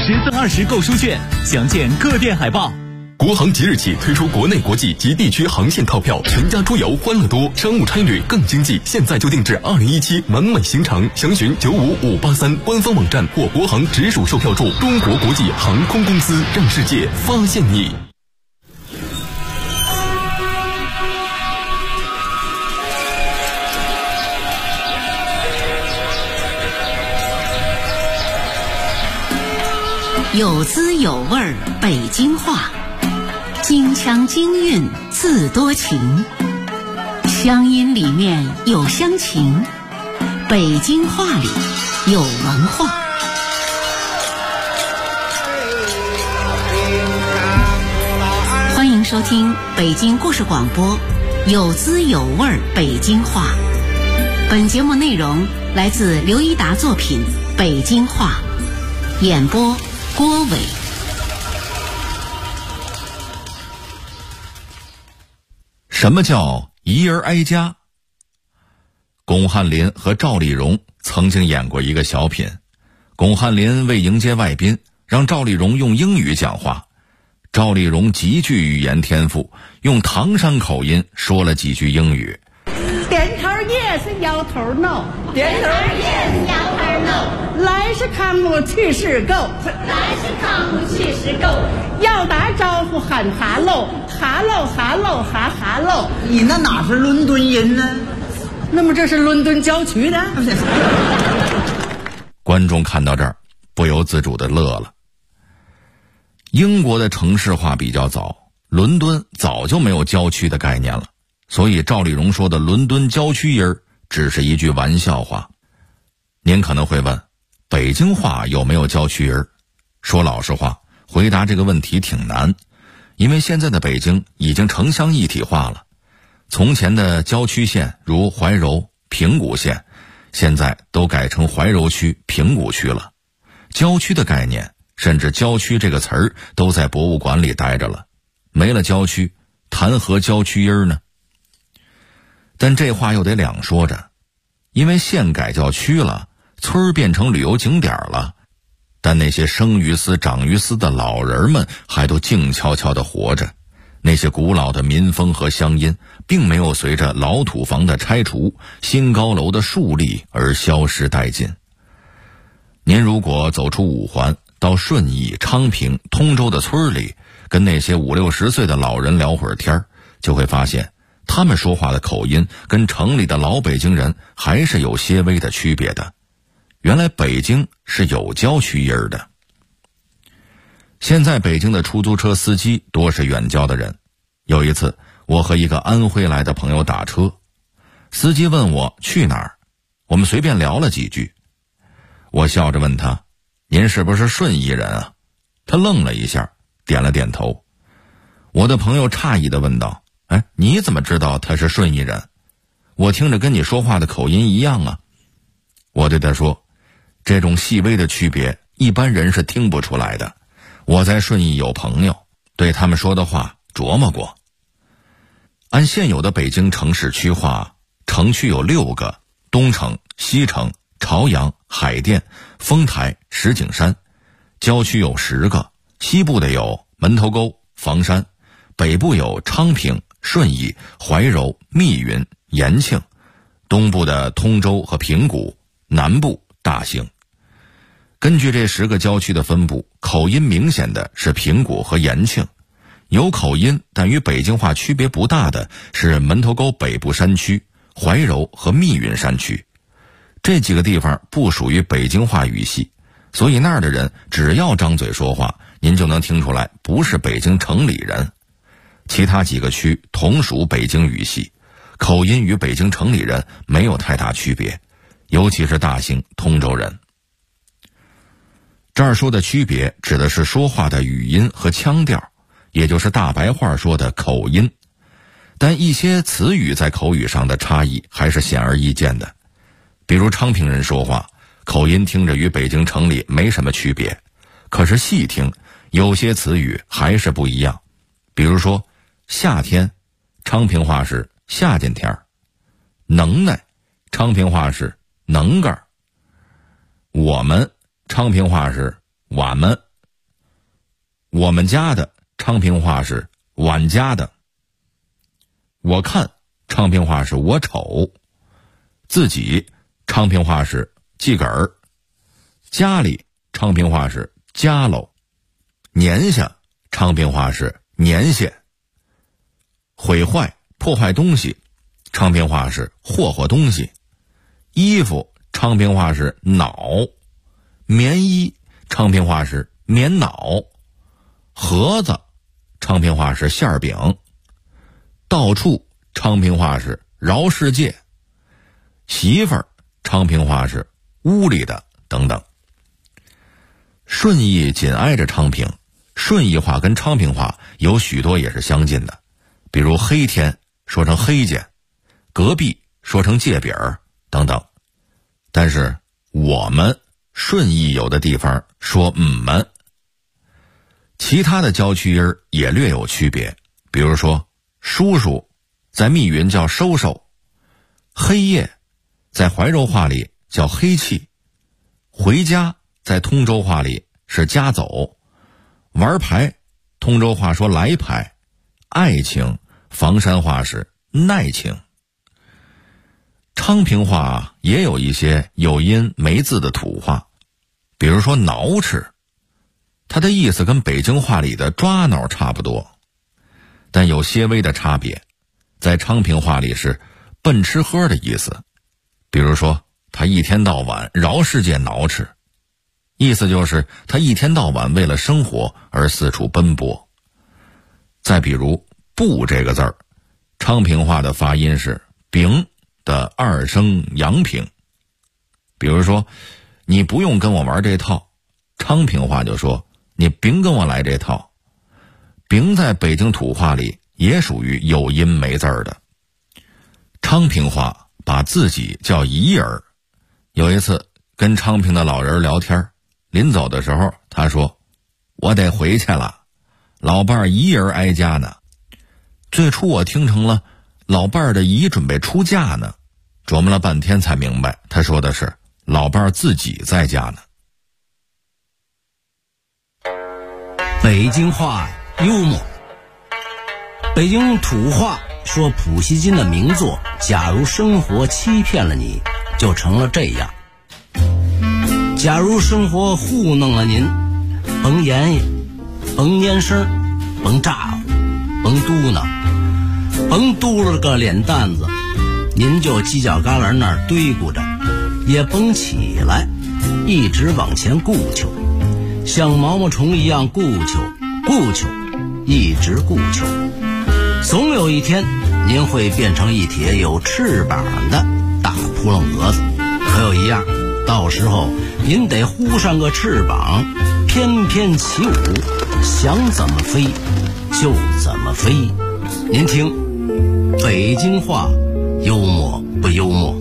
10赠20购书券，详见各店海报。 国航即日起推出国内国际及地区航线套票，全家出游欢乐多，商务差旅更经济。现在就定制2017完美行程，详询95583官方网站或国航直属售票处。中国国际航空公司，让世界发现你。 有滋有味儿北京话，京腔京韵自多情，乡音里面有乡情，北京话里有文化。欢迎收听北京故事广播有滋有味儿北京话。本节目内容来自刘一达作品《北京话》，演播郭伟。 什么叫一人挨家？巩汉林和赵丽蓉曾经演过一个小品，巩汉林为迎接外宾，让赵丽蓉用英语讲话。赵丽蓉极具语言天赋，用唐山口音说了几句英语。 点头 yes， 摇头 no， 点头 yes， 摇头 no， 来是 come， 去是 go， 来是 come， 去是 go， 要打招呼喊哈喽，哈喽哈喽哈哈喽。 你那哪是伦敦音呢？ 那么这是伦敦郊区的。 观众看到这儿不由自主地乐了。英国的城市化比较早，伦敦早就没有郊区的概念了，所以赵丽蓉说的伦敦郊区音儿只是一句玩笑话。您可能会问，北京话有没有郊区音儿？说老实话，回答这个问题挺难，因为现在的北京已经城乡一体化了。从前的郊区县如怀柔、平谷县，现在都改成怀柔区、平谷区了。郊区的概念，甚至郊区这个词儿都在博物馆里待着了。没了郊区，谈何郊区音儿呢？但这话又得两说着，因为县改叫区了，村儿变成旅游景点了，但那些生于斯长于斯的老人们还都静悄悄地活着。那些古老的民风和乡音并没有随着老土房的拆除、新高楼的树立而消失殆尽。您如果走出五环，到顺义、昌平、通州的村里，跟那些50、60岁的老人聊会儿天，就会发现他们说话的口音跟城里的老北京人还是有些微的区别的。原来北京是有郊区音儿的。现在北京的出租车司机多是远郊的人。有一次，我和一个安徽来的朋友打车，司机问我去哪儿，我们随便聊了几句。我笑着问他，您是不是顺义人啊？他愣了一下，点了点头。我的朋友诧异地问道，你怎么知道他是顺义人？我听着跟你说话的口音一样啊。我对他说，这种细微的区别一般人是听不出来的。我在顺义有朋友，对他们说的话琢磨过。按现有的北京城市区划，城区有6个：东城、西城、朝阳、海淀、丰台、石景山；郊区有10个，西部的有门头沟、房山；北部有昌平、顺义、怀柔、密云、延庆；东部的通州和平谷；南部大兴。根据这10个郊区的分布，口音明显的是平谷和延庆，有口音但与北京话区别不大的是门头沟北部山区、怀柔和密云山区。这几个地方不属于北京话语系，所以那儿的人只要张嘴说话，您就能听出来不是北京城里人。其他几个区同属北京语系，口音与北京城里人没有太大区别，尤其是大兴、通州人。这儿说的区别指的是说话的语音和腔调，也就是大白话说的口音。但一些词语在口语上的差异还是显而易见的。比如昌平人说话，口音听着与北京城里没什么区别，可是细听，有些词语还是不一样。比如说夏天，昌平话是夏见天儿；能耐，昌平话是能干儿；我们，昌平话是我们， 我们家的昌平话是俺家的。我看昌平话是我瞅。自己昌平话是自个儿。家里昌平话是家喽。年下昌平话是年下。毁坏破坏东西昌平话是霍霍东西。衣服昌平话是脑。棉衣昌平话是棉脑。盒子昌平话是馅儿饼。到处昌平话是饶世界。媳妇儿昌平话是屋里的等等。顺义紧挨着昌平，顺义话跟昌平话有许多也是相近的，比如黑天说成黑间，隔壁说成界饼儿等等。但是我们顺义有的地方说们。其他的郊区音也略有区别，比如说叔叔在密云叫收收，黑夜在怀柔话里叫黑气，回家在通州话里是家走，玩牌通州话说来牌，爱情房山话是耐情。昌平话也有一些有音没字的土话，比如说挠吃，它的意思跟北京话里的抓挠差不多，但有些微的差别。在昌平话里是笨吃喝的意思，比如说他一天到晚饶世界挠吃，意思就是他一天到晚为了生活而四处奔波。再比如不这个字儿，昌平话的发音是丙的二声阳平。比如说你不用跟我玩这套，昌平话就说你别跟我来这套。丙在北京土话里也属于有音没字儿的。昌平话把自己叫姨儿。有一次跟昌平的老人聊天，临走的时候他说，我得回去了，老伴儿姨儿挨家呢。最初我听成了老伴儿的姨准备出嫁呢，琢磨了半天才明白他说的是老伴儿自己在家呢。 北京话幽默。北京土话说普希金的名作假如生活欺骗了你，就成了这样。假如生活糊弄了您，甭言语，甭蔫声，甭咋呼，甭嘟囔，甭嘟噜个脸蛋子，您就犄角旮旯那儿堆咕着，也甭起来，一直往前顾求，像毛毛虫一样顾求，一直顾求。总有一天您会变成一帖有翅膀的大扑棱蛾子，可有一样，到时候您得呼上个翅膀，翩翩起舞，想怎么飞就怎么飞。您听北京话幽默不幽默？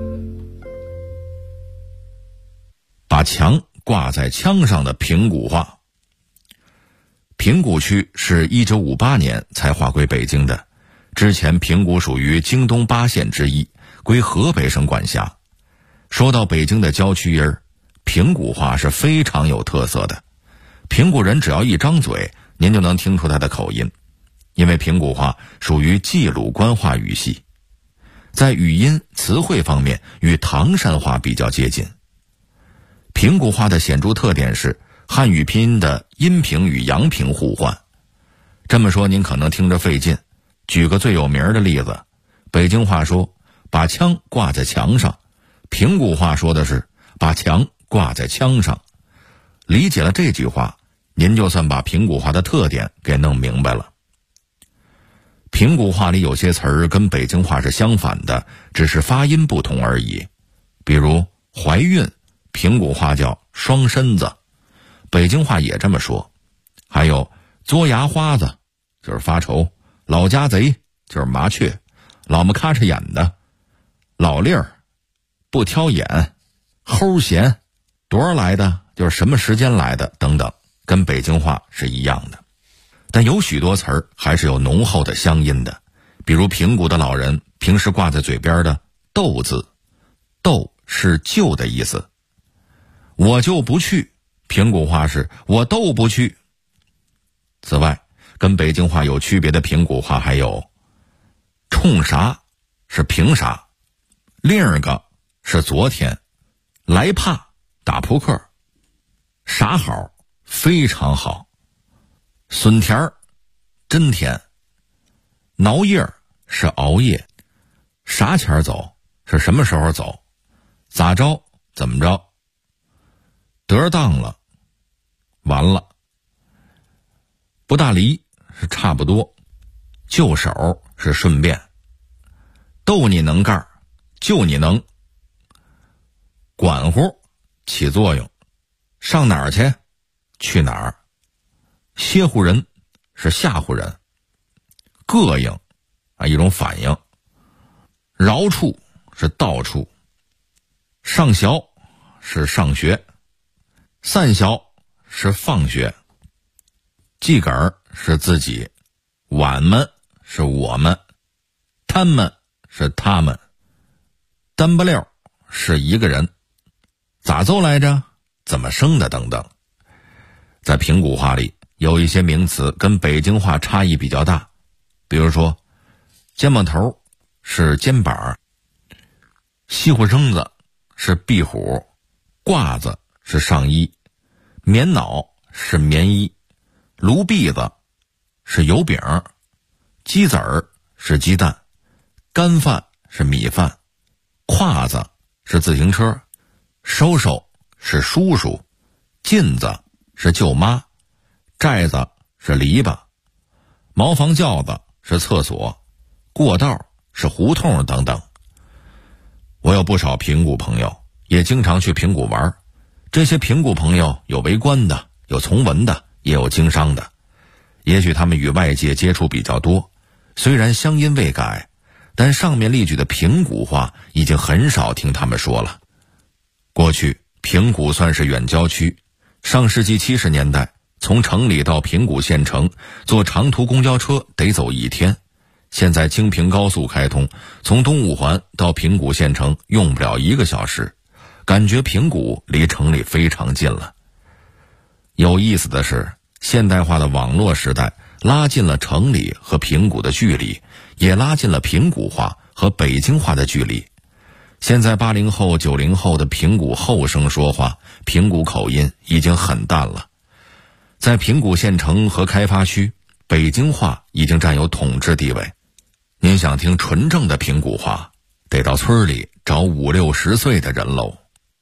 把墙挂在枪上的平谷话。平谷区是1958年才划归北京的，之前平谷属于京东8县之一，归河北省管辖。说到北京的郊区音，平谷话是非常有特色的。平谷人只要一张嘴，您就能听出他的口音，因为平谷话属于冀鲁官话语系，在语音词汇方面与唐山话比较接近。平谷话的显著特点是汉语拼音的阴平与阳平互换。这么说您可能听着费劲，举个最有名的例子，北京话说把枪挂在墙上，平谷话说的是把墙挂在枪上。理解了这句话，您就算把平谷话的特点给弄明白了。平谷话里有些词儿跟北京话是相反的，只是发音不同而已。比如怀孕，平谷话叫双身子，北京话也这么说。还有嘬牙花子就是发愁，老家贼就是麻雀，老么咔哧眼的，老粒儿不挑眼，齁闲多少来的就是什么时间来的等等，跟北京话是一样的。但有许多词儿还是有浓厚的乡音的，比如平谷的老人平时挂在嘴边的斗字，斗是就的意思。我就不去，平谷话是我都不去。 此外，跟北京话有区别的平谷话还有冲啥是凭啥，另一个是昨天，来怕打扑克，啥好非常好，笋甜儿真甜，挠叶是熬夜，啥钱走是什么时候走，咋着怎么着，得当了完了，不大离是差不多，就手是顺便，逗你能干就你能，管乎起作用，上哪儿去去哪儿，歇乎人是吓唬人，膈应一种反应，饶处是到处，上学是上学，散学是放学，自个儿是自己，俺们是我们，他们是他们，单不溜是一个人，咋奏来着，怎么生的等等。在平谷话里有一些名词跟北京话差异比较大，比如说肩膀头是肩膀，西湖生子是壁虎，褂子是上衣，棉袄是棉衣，炉篦子是油饼，鸡子儿是鸡蛋，干饭是米饭，胯子是自行车，收收是叔叔，镜子是舅妈，寨子是篱笆，茅房轿子是厕所，过道是胡同等等。我有不少平谷朋友，也经常去平谷玩，这些平谷朋友有为官的，有从文的，也有经商的。也许他们与外界接触比较多，虽然乡音未改，但上面例举的平谷话已经很少听他们说了。过去平谷算是远郊区，上世纪70年代从城里到平谷县城坐长途公交车得走1天，现在京平高速开通，从东五环到平谷县城用不了1个小时，感觉平谷离城里非常近了。有意思的是，现代化的网络时代拉近了城里和平谷的距离，也拉近了平谷话和北京话的距离。现在80后90后的平谷后生说话，平谷口音已经很淡了。在平谷县城和开发区，北京话已经占有统治地位。您想听纯正的平谷话，得到村里找50、60岁的人喽。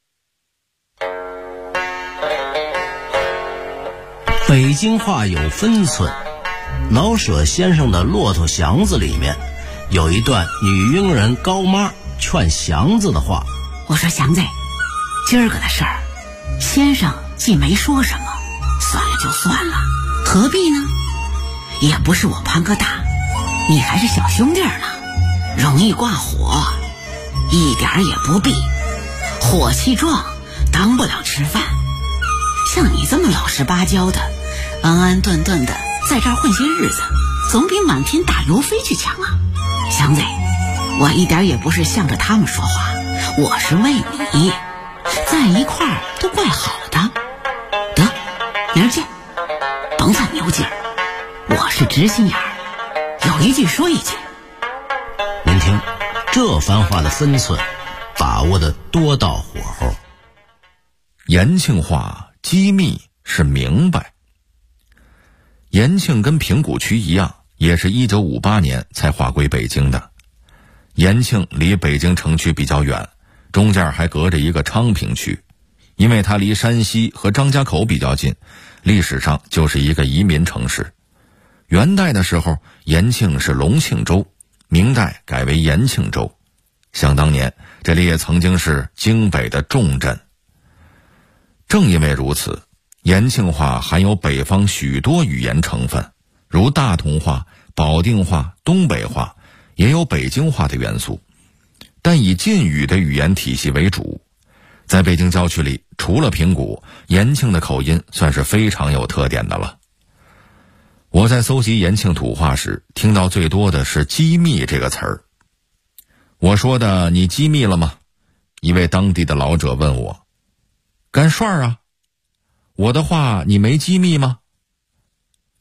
北京话有分寸，老舍先生的《骆驼祥子》里面有一段女佣人高妈劝祥子的话。 我说祥子，今儿个的事儿，先生既没说什么，算了就算了，何必呢？也不是我潘哥大，你还是小兄弟呢，容易挂火，一点也不必，火气壮，当不了吃饭。像你这么老实巴交的，安安顿顿的在这儿混些日子，总比满天打油飞去强啊！祥子，我一点也不是向着他们说话，我是为你，在一块儿都怪好的。得，明儿见，甭犯牛劲儿，我是直心眼儿，有一句说一句。 您听，这番话的分寸把握的多到火候。 延庆话机密是明白。延庆跟平谷区一样，也是1958年才划归北京的。延庆离北京城区比较远，中间还隔着一个昌平区，因为它离山西和张家口比较近，历史上就是一个移民城市。元代的时候，延庆是隆庆州，明代改为延庆州。想当年，这里也曾经是京北的重镇。正因为如此，延庆话含有北方许多语言成分，如大同话、保定话、东北话，也有北京话的元素，但以晋语的语言体系为主。在北京郊区里，除了平谷，延庆的口音算是非常有特点的了。我在搜集延庆土话时，听到最多的是机密这个词儿。我说的你机密了吗？一位当地的老者问我。干涮啊，我的话你没机密吗？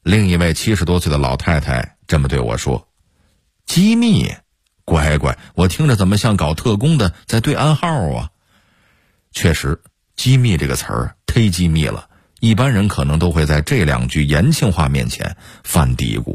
另一位70多岁的老太太这么对我说：机密？乖乖，我听着怎么像搞特工的在对暗号啊？确实，机密这个词儿忒机密了，一般人可能都会在这2句延庆话面前犯嘀咕。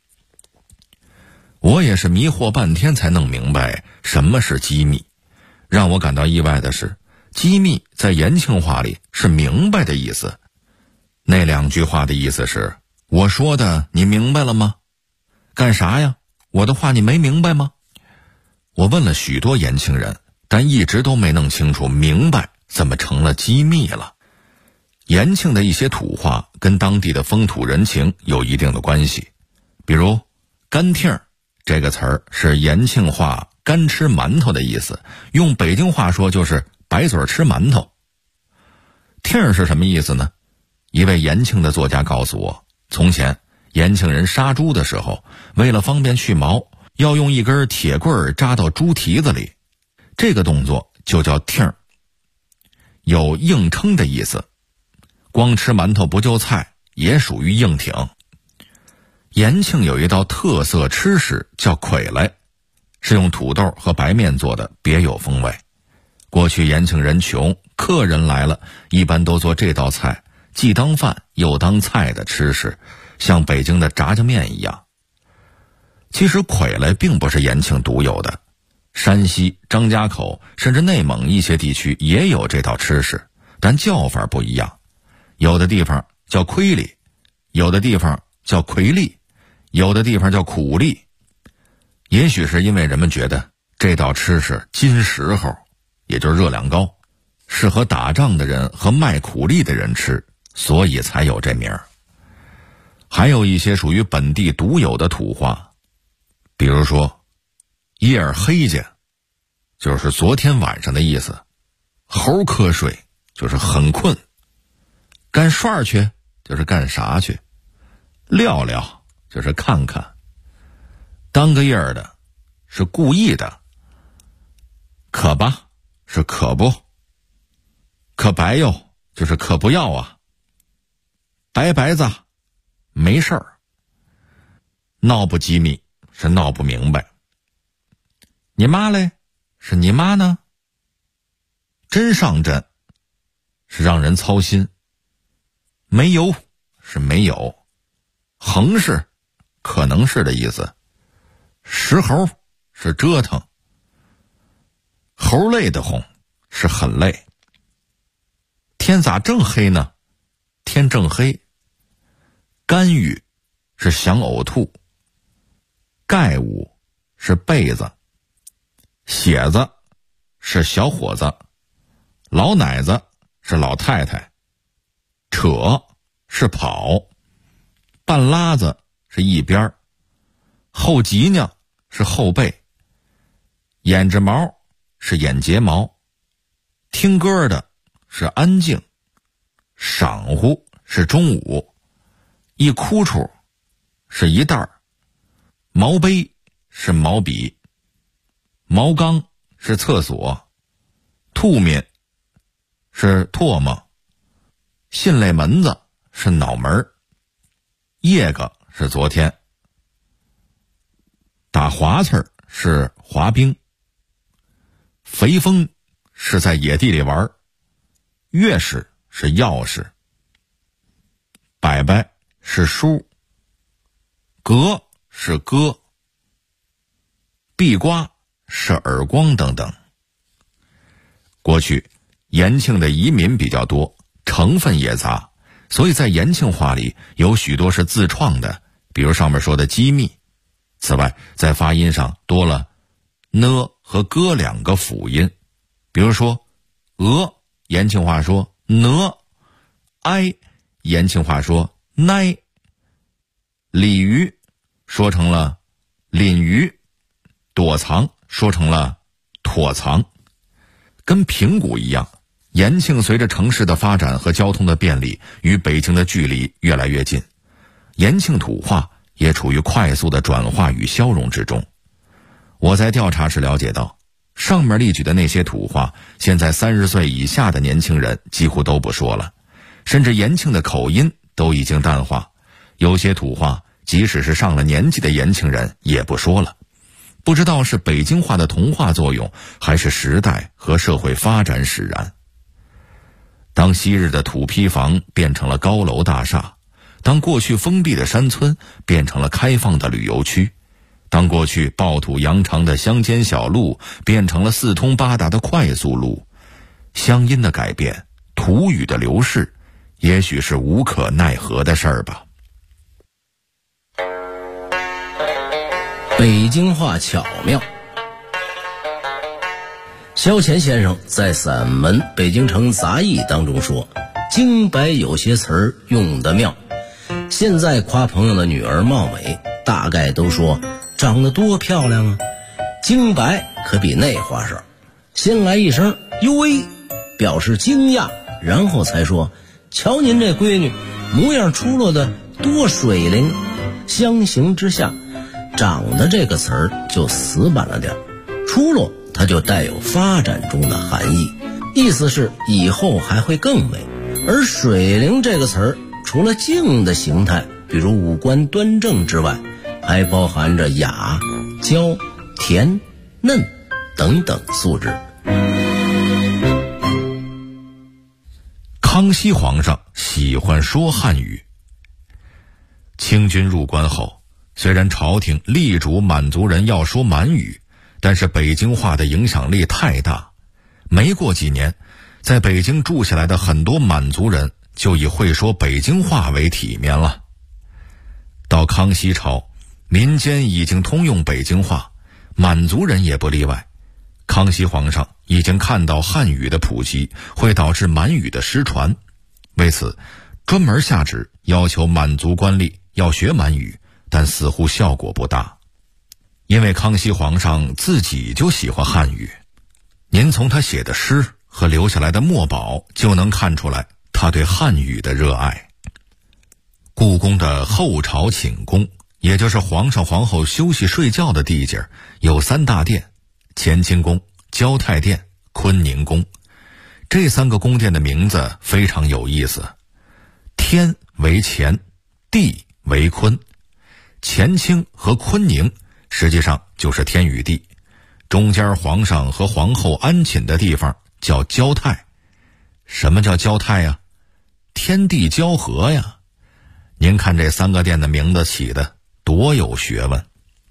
我也是迷惑半天才弄明白什么是机密。让我感到意外的是，机密在延庆话里是明白的意思。那2句话的意思是：我说的你明白了吗？干啥呀？我的话你没明白吗？我问了许多延庆人，但一直都没弄清楚明白怎么成了机密了。延庆的一些土话跟当地的风土人情有一定的关系，比如干听这个词儿是延庆话干吃馒头的意思，用北京话说就是白嘴吃馒头。听是什么意思呢？一位延庆的作家告诉我，从前延庆人杀猪的时候，为了方便去毛，要用一根铁棍扎到猪蹄子里，这个动作就叫听，有硬撑的意思。光吃馒头不就菜也属于硬挺。延庆有一道特色吃食叫篝来，是用土豆和白面做的，别有风味。过去延庆人穷，客人来了一般都做这道菜，既当饭又当菜的吃食，像北京的炸酱面一样。其实篝来并不是延庆独有的，山西、张家口甚至内蒙一些地区也有这道吃食，但叫法不一样。有的地方叫亏里，有的地方叫魁力，有的地方叫苦力。也许是因为人们觉得这道吃食金时候，也就是热量高，适合打仗的人和卖苦力的人吃，所以才有这名儿。还有一些属于本地独有的土话，比如说夜儿黑去，就是昨天晚上的意思；猴瞌睡，就是很困；干涮去，就是干啥去；撂撂，就是看看；当个夜儿的，是故意的；可吧，是可不；可白哟，就是可不要啊；白白子，没事儿；闹不机密，是闹不明白；你妈嘞，是你妈呢；真上阵，是让人操心；没有，是没有；横是，可能是的意思；石猴，是折腾；猴累得慌，是很累；天咋正黑呢？天正黑；干预，是想呕吐；盖物，是被子；血子，是小伙子；老奶子，是老太太；扯，是跑；半拉子，是一边；后脊梁，是后背；眼睫毛，是眼睫毛；听歌的，是安静；晌乎，是中午；一哭处，是一袋儿；毛杯，是毛笔；毛缸，是厕所；吐面，是唾沫；信类门子，是脑门儿；夜个，是昨天；打滑刺儿，是滑冰；肥风，是在野地里玩；钥匙，是钥匙；摆摆，是书；格，是歌；壁瓜，是耳光等等。过去延庆的移民比较多，成分也杂，所以在延庆话里有许多是自创的，比如上面说的机密。此外，在发音上多了呢和哥2个辅音，比如说鹅，延庆话说呢；哀，延庆话说奈；鲤鱼说成了鲢鱼；躲藏说成了妥藏。跟平谷一样，延庆随着城市的发展和交通的便利，与北京的距离越来越近，延庆土话也处于快速的转化与消融之中。我在调查时了解到，上面例举的那些土话，现在30岁以下的年轻人几乎都不说了，甚至延庆的口音都已经淡化， 有些土话即使是上了年纪的年轻人也不说了。不知道是北京话的同化作用，还是时代和社会发展使然。当昔日的土坯房变成了高楼大厦，当过去封闭的山村变成了开放的旅游区，当过去暴土扬长的乡间小路变成了四通八达的快速路，乡音的改变，土语的流逝，也许是无可奈何的事儿吧。 北京话巧妙。萧乾先生在散文《北京城杂艺》当中说，京白有些词儿用得妙。现在夸朋友的女儿貌美，大概都说长得多漂亮啊。京白可比那话少，先来一声哟喂，表示惊讶，然后才说瞧您这闺女模样出落的多水灵。相形之下，长得这个词儿就死板了点，出落它就带有发展中的含义，意思是以后还会更美。而水灵这个词儿除了静的形态，比如五官端正之外，还包含着雅、娇、甜、嫩等等素质。 康熙皇上喜欢说汉语。清军入关后，虽然朝廷力主满族人要说满语，但是北京话的影响力太大，没过几年，在北京住下来的很多满族人就以会说北京话为体面了。到康熙朝，民间已经通用北京话，满族人也不例外。康熙皇上已经看到汉语的普及会导致满语的失传，为此专门下旨要求满族官吏要学满语，但似乎效果不大。因为康熙皇上自己就喜欢汉语，您从他写的诗和留下来的墨宝就能看出来他对汉语的热爱。故宫的后朝寝宫，也就是皇上皇后休息睡觉的地界，有三大殿：乾清宫、交泰殿、坤宁宫。这三个宫殿的名字非常有意思，天为乾，地为坤。乾清和坤宁实际上就是天与地，中间皇上和皇后安寝的地方叫交泰。什么叫交泰呀？天地交合呀。您看这三个殿的名字起的多有学问。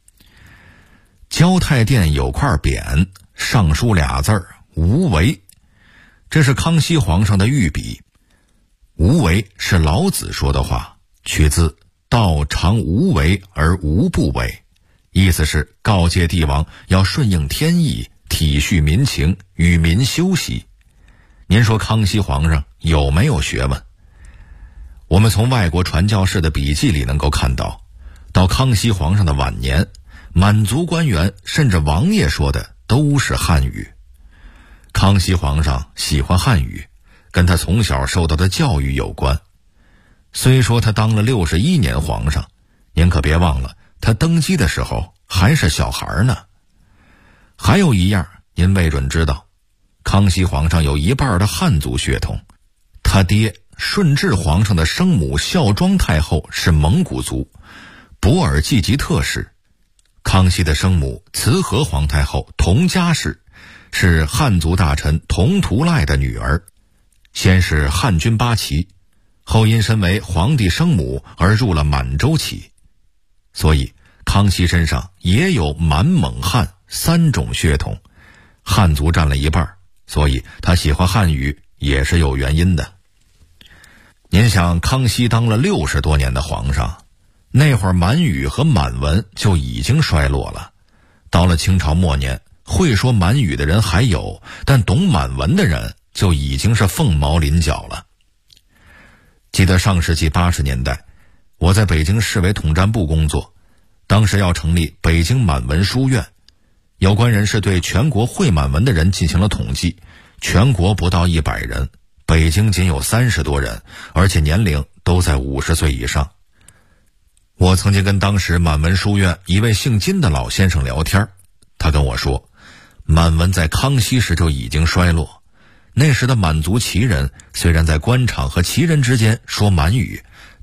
交泰殿有块匾，上书俩字儿无为，这是康熙皇上的御笔。无为是老子说的话，取自道常无为而无不为，意思是告诫帝王要顺应天意，体恤民情，与民休息。您说康熙皇上有没有学问？我们从外国传教士的笔记里能够看到，到康熙皇上的晚年，满族官员甚至王爷说的都是汉语。康熙皇上喜欢汉语，跟他从小受到的教育有关。虽说他当了61年皇上，您可别忘了，他登基的时候还是小孩呢。还有一样您未准知道，康熙皇上有一半的汉族血统，他爹顺治皇上的生母孝庄太后是蒙古族，博尔济吉特氏。康熙的生母慈和皇太后佟佳氏是汉族大臣佟图赖的女儿，先是汉军八旗，后因身为皇帝生母而入了满洲旗。所以康熙身上也有满蒙汉三种血统，汉族占了一半，所以他喜欢汉语也是有原因的。您想，康熙当了60多年的皇上，那会儿满语和满文就已经衰落了。到了清朝末年，会说满语的人还有，但懂满文的人就已经是凤毛麟角了。记得上世纪80年代，我在北京市委统战部工作，当时要成立北京满文书院。有关人士对全国会满文的人进行了统计，全国不到100人，北京仅有30多人，而且年龄都在50岁以上。我曾经跟当时满文书院一位姓金的老先生聊天，他跟我说，满文在康熙时就已经衰落。那时的满族旗人虽然在官场和旗人之间说满语，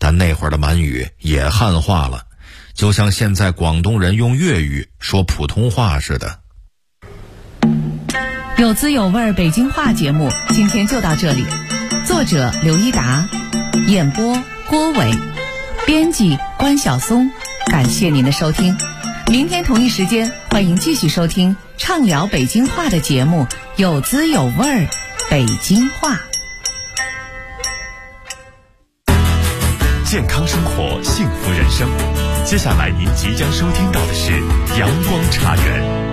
但那会儿的满语也汉化了，就像现在广东人用粤语说普通话似的。 有滋有味北京话节目今天就到这里，作者刘一达，演播郭伟，编辑关晓松，感谢您的收听。明天同一时间，欢迎继续收听畅聊北京话的节目，有滋有味北京话。 健康生活，幸福人生。接下来您即将收听到的是阳光茶园。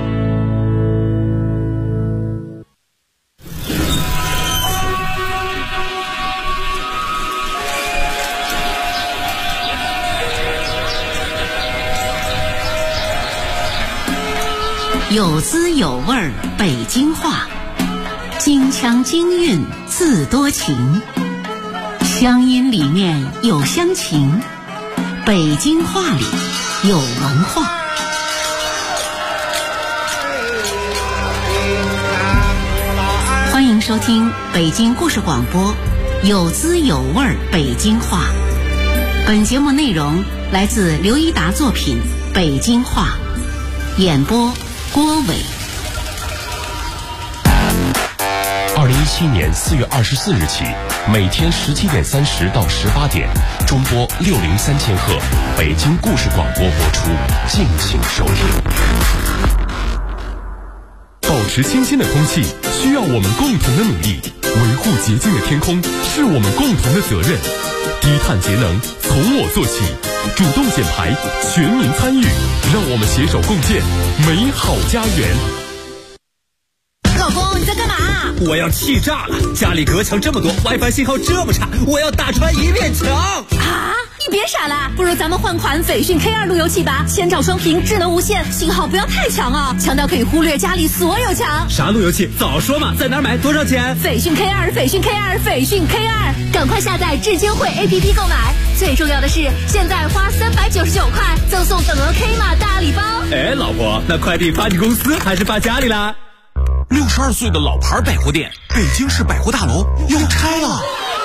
有滋有味北京话，京腔京韵字多情，乡音里面有乡情，北京话里有文化。欢迎收听北京故事广播，有滋有味北京话。本节目内容来自刘一达作品《北京话》，演播郭伟。 2017年4月24日起，每天17点30到18点，中波603千赫，北京故事广播播出，敬请收听。保持清新的空气，需要我们共同的努力；维护洁净的天空，是我们共同的责任。低碳节能，从我做起，主动减排，全民参与，让我们携手共建美好家园。 老公，你在干嘛？ 我要气炸了！家里隔墙这么多 ，WiFi 信号这么差，我要打穿一面墙！ 啊！你别傻了，不如咱们换款斐讯 K2 路由器吧，千兆双频，智能无线，信号不要太强啊，强到可以忽略家里所有墙。 啥路由器？早说嘛！在哪儿买？多少钱？ 斐讯 K2， 斐讯 K2， 斐讯 K2， 赶快下载智监会 APP 购买。最重要的是，现在花399块，赠送等额 K 码大礼包。 哎，老婆，那快递发你公司还是发家里啦 ？62岁的老牌百货店，北京市百货大楼要拆了。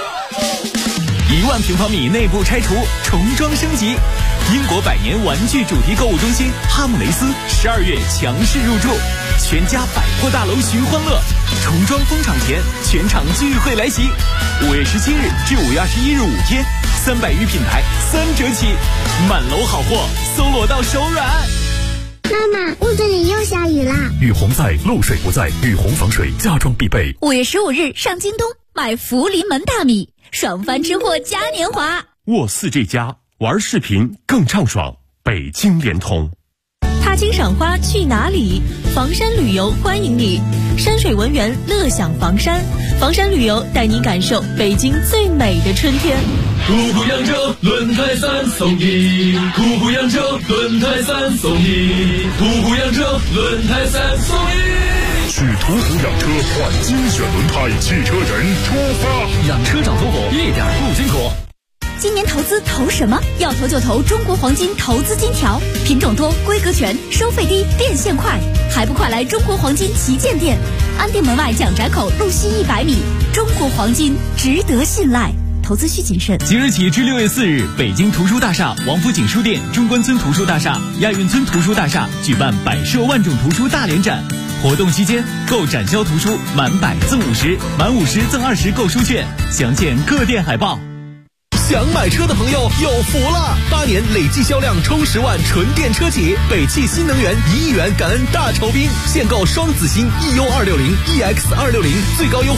1万平方米内部拆除，重装升级。英国百年玩具主题购物中心哈姆雷斯12月强势入驻，全家百货大楼寻欢乐。重装封场前，全场聚会来袭。5月17日至5月21日5天，300余品牌3折起，满楼好货，搜罗到手软。 妈妈，屋子里又下雨啦！ 雨洪在，漏水不在，雨洪防水家装必备。 5月15日上京东买福临门大米，爽翻吃货嘉年华。 沃4G+，玩视频更畅爽。北京联通。 踏青赏花去哪里？房山旅游欢迎你，山水文园乐享房山。房山旅游带你感受北京最美的春天。 途虎扬州轮胎3送1，途虎扬州轮胎3送1，途虎扬州轮胎3送1。 去途虎养车换精选轮胎，汽车人出发。 养车找途虎一点不辛苦。 今年投资投什么？要投就投中国黄金投资金条，品种多，规格全，收费低，变现快，还不快来中国黄金旗舰店？安定门外蒋宅口路西100米，中国黄金值得信赖。投资需谨慎。 即日起至6月4日，北京图书大厦、王府井书店、中关村图书大厦、亚运村图书大厦举办百设万种图书大联展。活动期间，购展销图书满100赠50，满50赠20购书券，详见各店海报。 想买车的朋友有福了！8年累计销量冲10万纯电车企，北汽新能源1亿元感恩大酬宾，现购双子星 EU260、EX260，最高优惠